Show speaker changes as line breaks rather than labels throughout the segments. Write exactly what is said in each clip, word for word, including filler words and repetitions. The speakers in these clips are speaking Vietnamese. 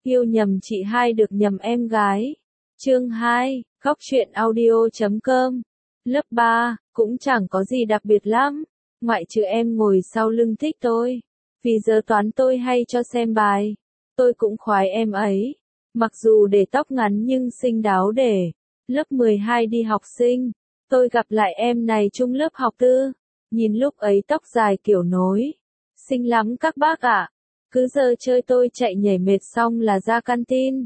Yêu nhầm chị hai được nhầm em gái. Chương hai, Góc truyện audio chấm com. Lớp ba, cũng chẳng có gì đặc biệt lắm, ngoại trừ em ngồi sau lưng thích tôi. Vì giờ toán tôi hay cho xem bài, tôi cũng khoái em ấy. Mặc dù để tóc ngắn nhưng xinh đáo để. Lớp mười hai đi học sinh, tôi gặp lại em này chung lớp học tư. Nhìn lúc ấy tóc dài kiểu nối. Xinh lắm các bác ạ. Cứ giờ chơi tôi chạy nhảy mệt xong là ra canteen.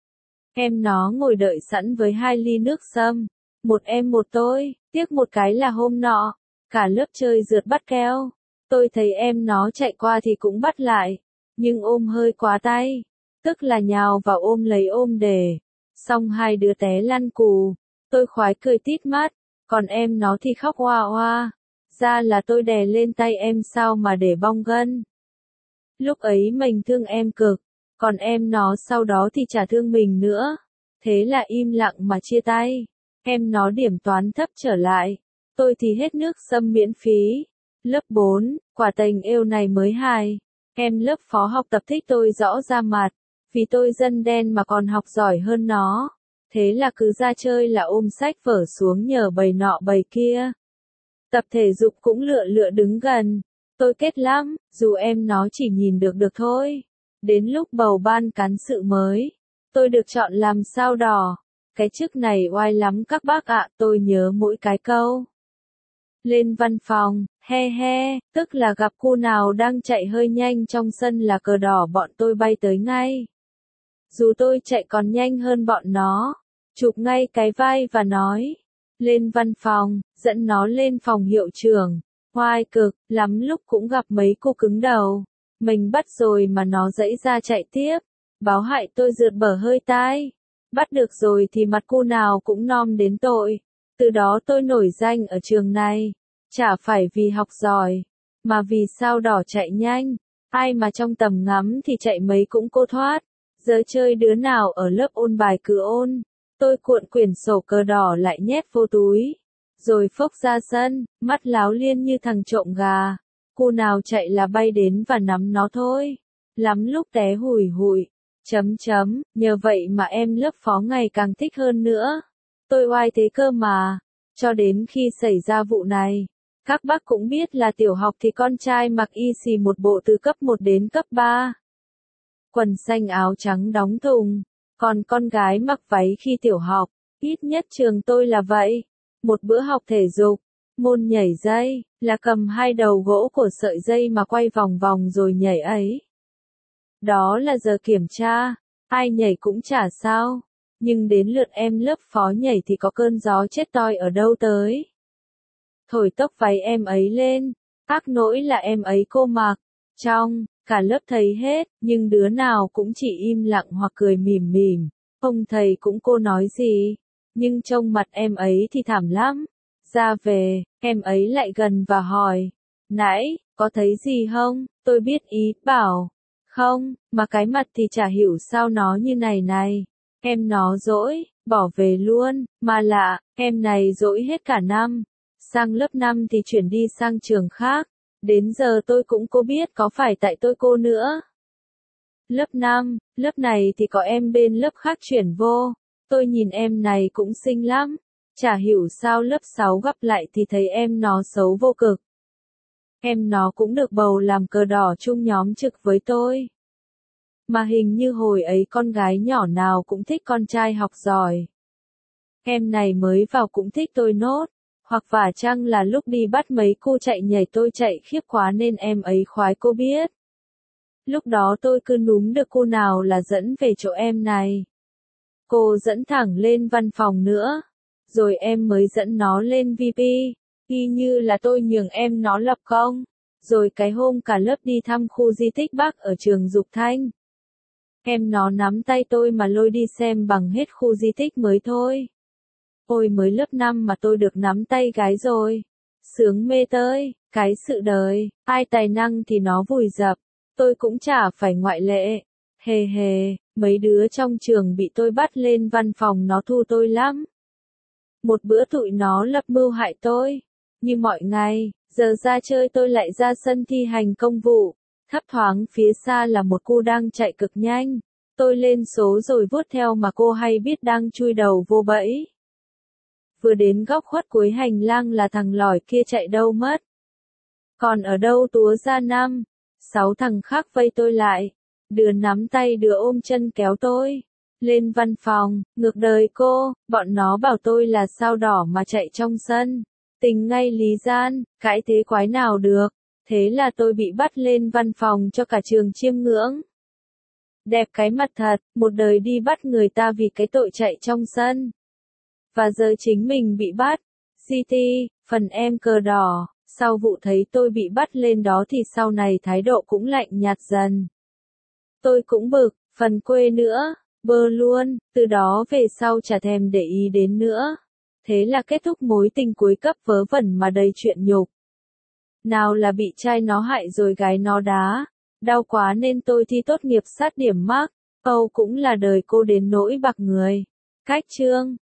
Em nó ngồi đợi sẵn với hai ly nước sâm. Một em một tôi, tiếc một cái là hôm nọ, cả lớp chơi rượt bắt keo. Tôi thấy em nó chạy qua thì cũng bắt lại, nhưng ôm hơi quá tay. Tức là nhào vào ôm lấy ôm để. Xong hai đứa té lăn cù. Tôi khoái cười tít mắt, còn em nó thì khóc oa oa. Ra là tôi đè lên tay em sao mà để bong gân. Lúc ấy mình thương em cực, còn em nó sau đó thì chả thương mình nữa. Thế là im lặng mà chia tay. Em nó điểm toán thấp trở lại. Tôi thì hết nước sâm miễn phí. Lớp bốn, quả tình yêu này mới hài. Em lớp phó học tập thích tôi rõ ra mặt. Vì tôi dân đen mà còn học giỏi hơn nó. Thế là cứ ra chơi là ôm sách vở xuống nhờ bầy nọ bầy kia. Tập thể dục cũng lựa lựa đứng gần. Tôi kết lắm, dù em nó chỉ nhìn được được thôi. Đến lúc bầu ban cán sự mới, tôi được chọn làm sao đỏ. Cái chức này oai lắm các bác ạ, tôi nhớ mỗi cái câu. Lên văn phòng, he he, tức là gặp cô nào đang chạy hơi nhanh trong sân là cờ đỏ bọn tôi bay tới ngay. Dù tôi chạy còn nhanh hơn bọn nó, chụp ngay cái vai và nói. Lên văn phòng, dẫn nó lên phòng hiệu trưởng. Oai cực, lắm lúc cũng gặp mấy cô cứng đầu. Mình bắt rồi mà nó dãy ra chạy tiếp. Báo hại tôi rượt bở hơi tai. Bắt được rồi thì mặt cô nào cũng nom đến tội. Từ đó tôi nổi danh ở trường này. Chả phải vì học giỏi, mà vì sao đỏ chạy nhanh. Ai mà trong tầm ngắm thì chạy mấy cũng cô thoát. Giờ chơi đứa nào ở lớp ôn bài cứ ôn. Tôi cuộn quyển sổ cờ đỏ lại nhét vô túi. Rồi phốc ra sân, mắt láo liên như thằng trộm gà. Cô nào chạy là bay đến và nắm nó thôi. Lắm lúc té hủi hụi. Chấm chấm, nhờ vậy mà em lớp phó ngày càng thích hơn nữa. Tôi oai thế cơ mà. Cho đến khi xảy ra vụ này. Các bác cũng biết là tiểu học thì con trai mặc y xì một bộ từ cấp một đến cấp ba. Quần xanh áo trắng đóng thùng. Còn con gái mặc váy khi tiểu học. Ít nhất trường tôi là vậy. Một bữa học thể dục, môn nhảy dây, là cầm hai đầu gỗ của sợi dây mà quay vòng vòng rồi nhảy ấy. Đó là giờ kiểm tra, ai nhảy cũng chả sao. Nhưng đến lượt em lớp phó nhảy thì có cơn gió chết toi ở đâu tới. Thổi tóc váy em ấy lên, ác nỗi là em ấy cô mặc. Trong, cả lớp thấy hết, nhưng đứa nào cũng chỉ im lặng hoặc cười mỉm mỉm. Ông thầy cũng cô nói gì. Nhưng trông mặt em ấy thì thảm lắm. Ra về, em ấy lại gần và hỏi. Nãy, có thấy gì không? Tôi biết ý, bảo. Không, mà cái mặt thì chả hiểu sao nó như này này. Em nó dỗi, bỏ về luôn, mà lạ, em này dỗi hết cả năm. Sang lớp năm thì chuyển đi sang trường khác. Đến giờ tôi cũng có biết có phải tại tôi cô nữa. Lớp năm, lớp này thì có em bên lớp khác chuyển vô. Tôi nhìn em này cũng xinh lắm. Chả hiểu sao lớp sáu gặp lại thì thấy em nó xấu vô cực. Em nó cũng được bầu làm cờ đỏ chung nhóm trực với tôi. Mà hình như hồi ấy con gái nhỏ nào cũng thích con trai học giỏi. Em này mới vào cũng thích tôi nốt. Hoặc vả chăng là lúc đi bắt mấy cô chạy nhảy tôi chạy khiếp quá nên em ấy khoái cô biết. Lúc đó tôi cứ núm được cô nào là dẫn về chỗ em này. Cô dẫn thẳng lên văn phòng nữa. Rồi em mới dẫn nó lên vê pê. Y như là tôi nhường em nó lập công. Rồi cái hôm cả lớp đi thăm khu di tích Bắc ở trường Dục Thanh. Em nó nắm tay tôi mà lôi đi xem bằng hết khu di tích mới thôi. Ôi mới lớp năm mà tôi được nắm tay gái rồi. Sướng mê tơi, cái sự đời, ai tài năng thì nó vùi dập. Tôi cũng chả phải ngoại lệ. Hề hề, mấy đứa trong trường bị tôi bắt lên văn phòng nó thu tôi lắm. Một bữa tụi nó lập mưu hại tôi. Như mọi ngày, giờ ra chơi tôi lại ra sân thi hành công vụ. Thấp thoáng phía xa là một cô đang chạy cực nhanh. Tôi lên số rồi vuốt theo mà cô hay biết đang chui đầu vô bẫy. Vừa đến góc khuất cuối hành lang là thằng lỏi kia chạy đâu mất. Còn ở đâu túa ra năm, sáu thằng khác vây tôi lại. Đứa nắm tay đứa ôm chân kéo tôi. Lên văn phòng, ngược đời cô, bọn nó bảo tôi là sao đỏ mà chạy trong sân. Tình ngay lý gian, cãi thế quái nào được. Thế là tôi bị bắt lên văn phòng cho cả trường chiêm ngưỡng. Đẹp cái mặt thật, một đời đi bắt người ta vì cái tội chạy trong sân. Và giờ chính mình bị bắt. xê tê, phần em cờ đỏ, sau vụ thấy tôi bị bắt lên đó thì sau này thái độ cũng lạnh nhạt dần. Tôi cũng bực, phần quê nữa, bơ luôn, từ đó về sau chả thèm để ý đến nữa. Thế là kết thúc mối tình cuối cấp vớ vẩn mà đầy chuyện nhục. Nào là bị trai nó hại rồi gái nó đá. Đau quá nên tôi thi tốt nghiệp sát điểm mác. Âu cũng là đời cô đến nỗi bạc người. Cách chương